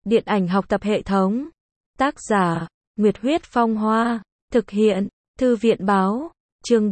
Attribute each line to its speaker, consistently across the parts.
Speaker 1: Điện ảnh học tập hệ thống. Tác giả, Nguyệt Huyết Phong Hoa. Thực hiện, Thư viện Báo. Chương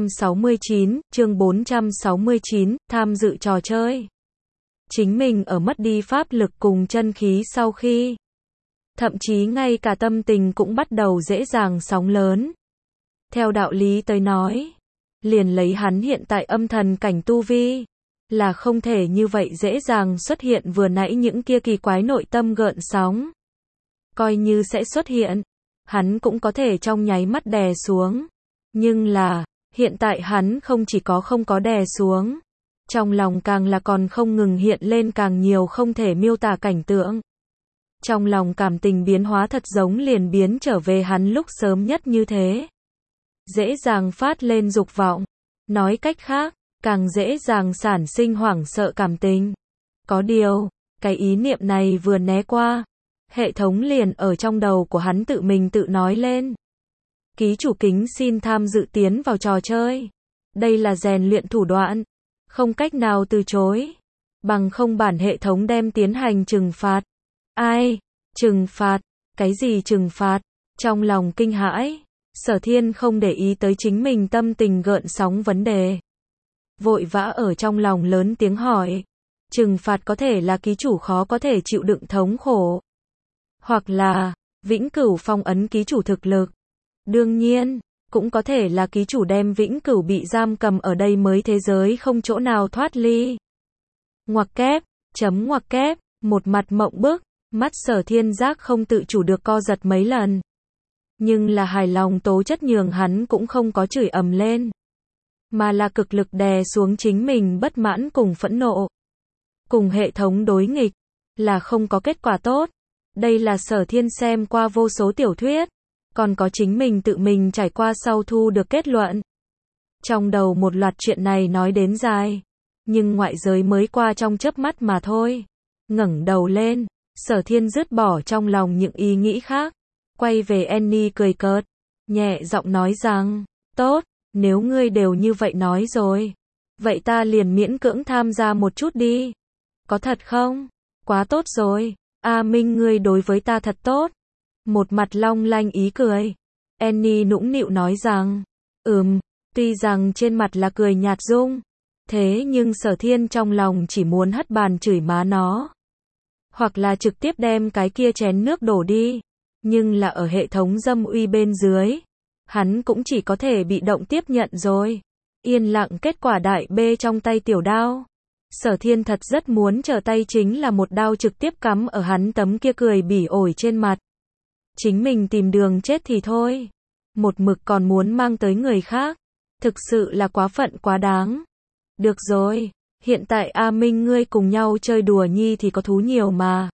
Speaker 1: 469, tham dự trò chơi. Chính mình ở mất đi pháp lực cùng chân khí sau khi. Thậm chí ngay cả tâm tình cũng bắt đầu dễ dàng sóng lớn. Theo đạo lý tới nói, liền lấy hắn hiện tại âm thần cảnh tu vi, là không thể như vậy dễ dàng xuất hiện vừa nãy những kia kỳ quái nội tâm gợn sóng. Coi như sẽ xuất hiện, hắn cũng có thể trong nháy mắt đè xuống. Nhưng là, hiện tại hắn không chỉ không có đè xuống, trong lòng càng là còn không ngừng hiện lên càng nhiều không thể miêu tả cảnh tượng. Trong lòng cảm tình biến hóa thật giống liền biến trở về hắn lúc sớm nhất như thế. Dễ dàng phát lên dục vọng. Nói cách khác, càng dễ dàng sản sinh hoảng sợ cảm tình. Có điều, cái ý niệm này vừa né qua, hệ thống liền ở trong đầu của hắn tự mình tự nói lên. Ký chủ kính xin tham dự tiến vào trò chơi. Đây là rèn luyện thủ đoạn, không cách nào từ chối. Bằng không bản hệ thống đem tiến hành trừng phạt. Ai? Trừng phạt? Cái gì trừng phạt? Trong lòng kinh hãi, Sở Thiên không để ý tới chính mình tâm tình gợn sóng vấn đề. Vội vã ở trong lòng lớn tiếng hỏi. Trừng phạt có thể là ký chủ khó có thể chịu đựng thống khổ. Hoặc là, vĩnh cửu phong ấn ký chủ thực lực. Đương nhiên, cũng có thể là ký chủ đem vĩnh cửu bị giam cầm ở đây mới thế giới không chỗ nào thoát ly. Ngoặc kép, một mặt mộng bức, mắt Sở Thiên giác không tự chủ được co giật mấy lần. Nhưng là hài lòng tố chất nhường hắn cũng không có chửi ầm lên. Mà là cực lực đè xuống chính mình bất mãn cùng phẫn nộ. Cùng hệ thống đối nghịch, là không có kết quả tốt. Đây là Sở Thiên xem qua vô số tiểu thuyết, còn có chính mình tự mình trải qua sau thu được kết luận. Trong đầu một loạt chuyện này nói đến dài, nhưng ngoại giới mới qua trong chớp mắt mà thôi. Ngẩng đầu lên, Sở Thiên dứt bỏ trong lòng những ý nghĩ khác, quay về Annie cười cợt, nhẹ giọng nói rằng, tốt, nếu ngươi đều như vậy nói rồi, vậy ta liền miễn cưỡng tham gia một chút đi. Có thật không? Quá tốt rồi, A Minh ngươi đối với ta thật tốt. Một mặt long lanh ý cười. Annie nũng nịu nói rằng, tuy rằng trên mặt là cười nhạt dung, thế nhưng Sở Thiên trong lòng chỉ muốn hất bàn chửi má nó. Hoặc là trực tiếp đem cái kia chén nước đổ đi. Nhưng là ở hệ thống dâm uy bên dưới, hắn cũng chỉ có thể bị động tiếp nhận rồi. Yên lặng kết quả đại bê trong tay tiểu đao. Sở Thiên thật rất muốn trở tay chính là một đao trực tiếp cắm ở hắn tấm kia cười bỉ ổi trên mặt. Chính mình tìm đường chết thì thôi. Một mực còn muốn mang tới người khác. Thực sự là quá phận quá đáng. Được rồi, hiện tại A Minh ngươi cùng nhau chơi đùa nhi thì có thú nhiều mà.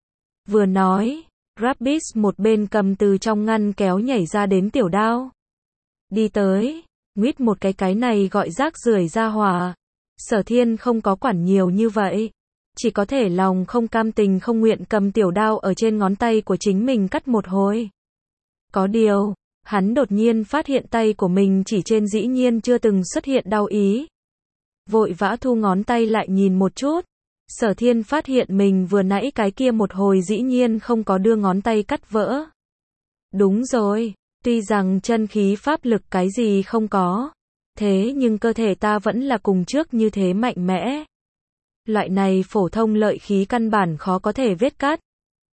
Speaker 1: Vừa nói, Rabbids một bên cầm từ trong ngăn kéo nhảy ra đến tiểu đao. Đi tới, nguyết một cái này gọi rác rưởi ra hỏa. Sở Thiên không có quản nhiều như vậy. Chỉ có thể lòng không cam tình không nguyện cầm tiểu đao ở trên ngón tay của chính mình cắt một hồi. Có điều, hắn đột nhiên phát hiện tay của mình chỉ trên dĩ nhiên chưa từng xuất hiện đau ý. Vội vã thu ngón tay lại nhìn một chút. Sở Thiên phát hiện mình vừa nãy cái kia một hồi dĩ nhiên không có đưa ngón tay cắt vỡ. Đúng rồi, tuy rằng chân khí pháp lực cái gì không có, thế nhưng cơ thể ta vẫn là cùng trước như thế mạnh mẽ. Loại này phổ thông lợi khí căn bản khó có thể vết cắt.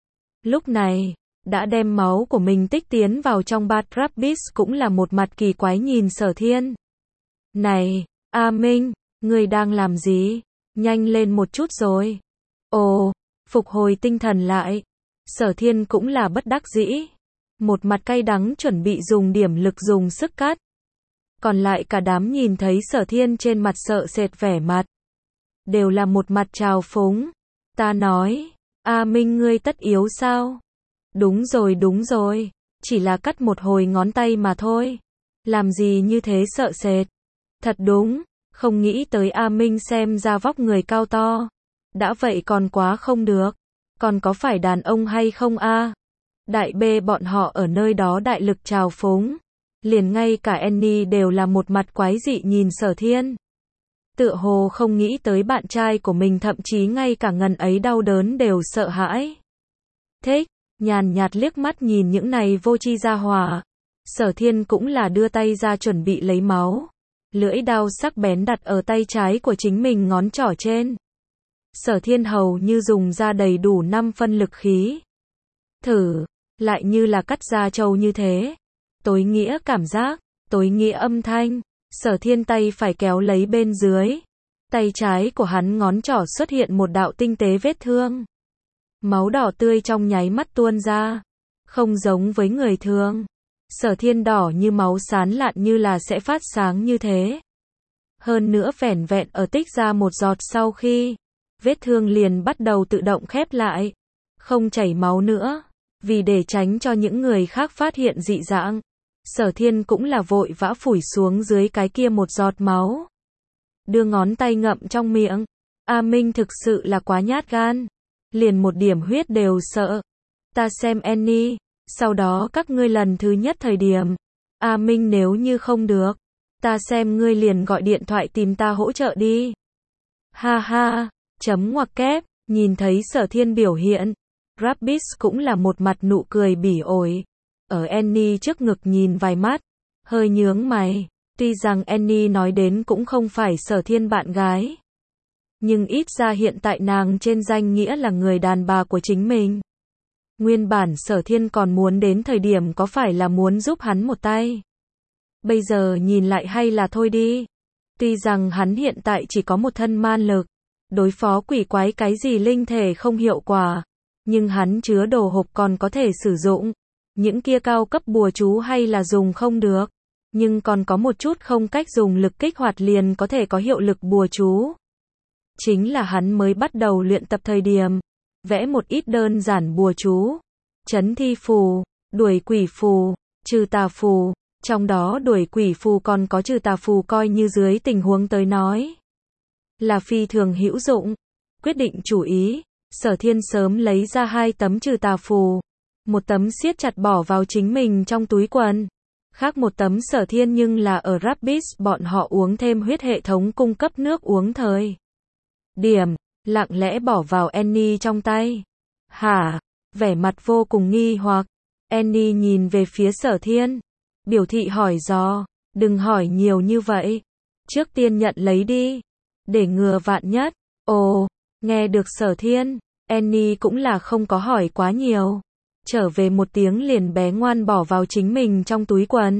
Speaker 1: Lúc này, đã đem máu của mình tích tiến vào trong bát. Rabbids cũng là một mặt kỳ quái nhìn Sở Thiên. Này, A Minh, ngươi đang làm gì? Nhanh lên một chút rồi. Ồ, phục hồi tinh thần lại. Sở Thiên cũng là bất đắc dĩ. Một mặt cay đắng chuẩn bị dùng điểm lực dùng sức cắt. Còn lại cả đám nhìn thấy Sở Thiên trên mặt sợ sệt vẻ mặt. Đều là một mặt trào phúng. Ta nói, A Minh ngươi tất yếu sao? Đúng rồi, chỉ là cắt một hồi ngón tay mà thôi. Làm gì như thế sợ sệt? Thật đúng, không nghĩ tới A Minh xem ra vóc người cao to. Đã vậy còn quá không được. Còn có phải đàn ông hay không a? Đại bê bọn họ ở nơi đó đại lực trào phúng. Liền ngay cả Annie đều là một mặt quái dị nhìn Sở Thiên. Tựa hồ không nghĩ tới bạn trai của mình thậm chí ngay cả ngần ấy đau đớn đều sợ hãi. thích, nhàn nhạt liếc mắt nhìn những này vô tri gia hỏa. Sở Thiên cũng là đưa tay ra chuẩn bị lấy máu. Lưỡi đao sắc bén đặt ở tay trái của chính mình ngón trỏ trên. Sở Thiên hầu như dùng ra đầy đủ 5 phân lực khí. Thử, lại như là cắt da trâu như thế. Tối nghĩa cảm giác, tối nghĩa âm thanh. Sở Thiên tay phải kéo lấy bên dưới. Tay trái của hắn ngón trỏ xuất hiện một đạo tinh tế vết thương. Máu đỏ tươi trong nháy mắt tuôn ra. Không giống với người thường. Sở Thiên đỏ như máu sán lạn như là sẽ phát sáng như thế. Hơn nữa vẻn vẹn ở tích ra một giọt sau khi, vết thương liền bắt đầu tự động khép lại. Không chảy máu nữa. Vì để tránh cho những người khác phát hiện dị dạng, Sở Thiên cũng là vội vã phủi xuống dưới cái kia một giọt máu. Đưa ngón tay ngậm trong miệng. A Minh thực sự là quá nhát gan. Liền một điểm huyết đều sợ. Ta xem Annie, sau đó các ngươi lần thứ nhất thời điểm. A Minh nếu như không được, ta xem ngươi liền gọi điện thoại tìm ta hỗ trợ đi. Ha ha, chấm ngoặc kép, nhìn thấy Sở Thiên biểu hiện. Rabbids cũng là một mặt nụ cười bỉ ổi. Ở Annie trước ngực nhìn vài mắt, hơi nhướng mày. Tuy rằng Annie nói đến cũng không phải Sở Thiên bạn gái. Nhưng ít ra hiện tại nàng trên danh nghĩa là người đàn bà của chính mình. Nguyên bản Sở Thiên còn muốn đến thời điểm có phải là muốn giúp hắn một tay. Bây giờ nhìn lại hay là thôi đi. Tuy rằng hắn hiện tại chỉ có một thân man lực. Đối phó quỷ quái cái gì linh thể không hiệu quả. Nhưng hắn chứa đồ hộp còn có thể sử dụng. Những kia cao cấp bùa chú hay là dùng không được. Nhưng còn có một chút không cách dùng lực kích hoạt liền có thể có hiệu lực bùa chú. Chính là hắn mới bắt đầu luyện tập thời điểm. Vẽ một ít đơn giản bùa chú. Trấn thi phù, đuổi quỷ phù, trừ tà phù. Trong đó đuổi quỷ phù còn có trừ tà phù coi như dưới tình huống tới nói. Là phi thường hữu dụng. Quyết định chủ ý. Sở Thiên sớm lấy ra 2 tấm trừ tà phù. Một tấm siết chặt bỏ vào chính mình trong túi quần. Khác một tấm Sở Thiên nhưng là ở Rabbids bọn họ uống thêm huyết hệ thống cung cấp nước uống thời điểm, lặng lẽ bỏ vào Annie trong tay. Hả? Vẻ mặt vô cùng nghi hoặc. Annie nhìn về phía Sở Thiên. Biểu thị hỏi dò. Đừng hỏi nhiều như vậy. Trước tiên nhận lấy đi. Để ngừa vạn nhất. Ồ, nghe được Sở Thiên. Annie cũng là không có hỏi quá nhiều. Trở về một tiếng liền bé ngoan bỏ vào chính mình trong túi quần.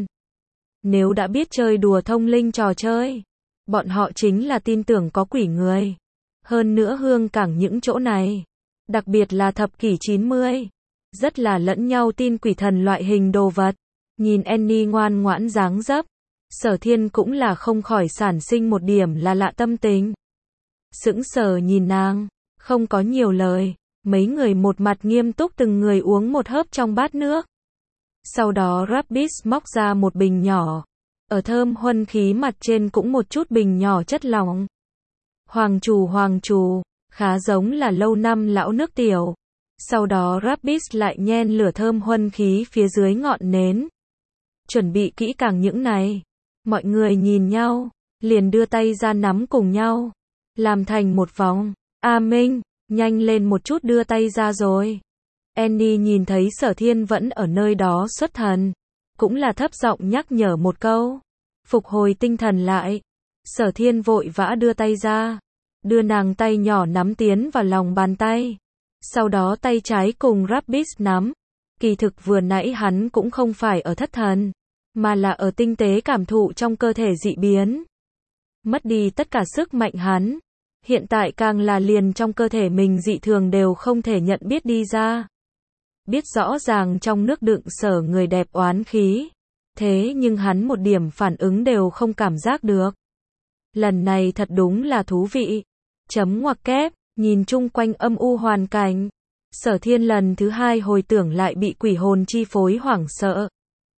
Speaker 1: Nếu đã biết chơi đùa thông linh trò chơi, bọn họ chính là tin tưởng có quỷ người. Hơn nữa Hương Cảng những chỗ này, đặc biệt là thập kỷ 90, rất là lẫn nhau tin quỷ thần loại hình đồ vật. Nhìn Annie ngoan ngoãn dáng dấp, Sở Thiên cũng là không khỏi sản sinh một điểm là lạ tâm tình. Sững sờ nhìn nàng, không có nhiều lời. Mấy người một mặt nghiêm túc từng người uống một hớp trong bát nước. Sau đó Rabbids móc ra một bình nhỏ. Ở thơm huân khí mặt trên cũng một chút bình nhỏ chất lỏng. Hoàng trù, khá giống là lâu năm lão nước tiểu. Sau đó Rabbids lại nhen lửa thơm huân khí phía dưới ngọn nến. Chuẩn bị kỹ càng những này. Mọi người nhìn nhau, liền đưa tay ra nắm cùng nhau. Làm thành một vòng. A Minh, nhanh lên một chút đưa tay ra rồi. Annie nhìn thấy Sở Thiên vẫn ở nơi đó xuất thần. Cũng là thấp giọng nhắc nhở một câu. Phục hồi tinh thần lại. Sở Thiên vội vã đưa tay ra. Đưa nàng tay nhỏ nắm tiến vào lòng bàn tay. Sau đó tay trái cùng Rabbids nắm. Kỳ thực vừa nãy hắn cũng không phải ở thất thần. Mà là ở tinh tế cảm thụ trong cơ thể dị biến. Mất đi tất cả sức mạnh hắn. Hiện tại càng là liền trong cơ thể mình dị thường đều không thể nhận biết đi ra. Biết rõ ràng trong nước đựng Sở người đẹp oán khí. Thế nhưng hắn một điểm phản ứng đều không cảm giác được. Lần này thật đúng là thú vị. Chấm ngoặc kép, nhìn chung quanh âm u hoàn cảnh. Sở Thiên lần thứ 2 hồi tưởng lại bị quỷ hồn chi phối hoảng sợ.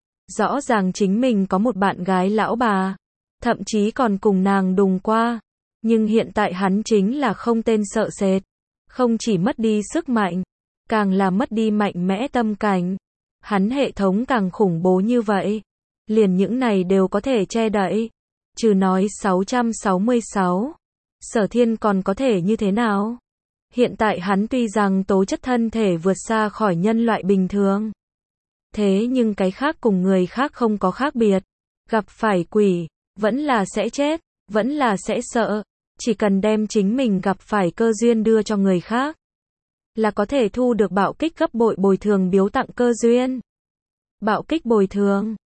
Speaker 1: Rõ ràng chính mình có một bạn gái lão bà. Thậm chí còn cùng nàng đùng qua. Nhưng hiện tại hắn chính là không tên sợ sệt. Không chỉ mất đi sức mạnh, càng là mất đi mạnh mẽ tâm cảnh. Hắn hệ thống càng khủng bố như vậy. Liền những này đều có thể che đậy. Trừ nói 666. Sở Thiên còn có thể như thế nào? Hiện tại hắn tuy rằng tố chất thân thể vượt xa khỏi nhân loại bình thường. Thế nhưng cái khác cùng người khác không có khác biệt. Gặp phải quỷ, vẫn là sẽ chết, vẫn là sẽ sợ. Chỉ cần đem chính mình gặp phải cơ duyên đưa cho người khác, là có thể thu được bạo kích gấp bội bồi thường biếu tặng cơ duyên. Bạo kích bồi thường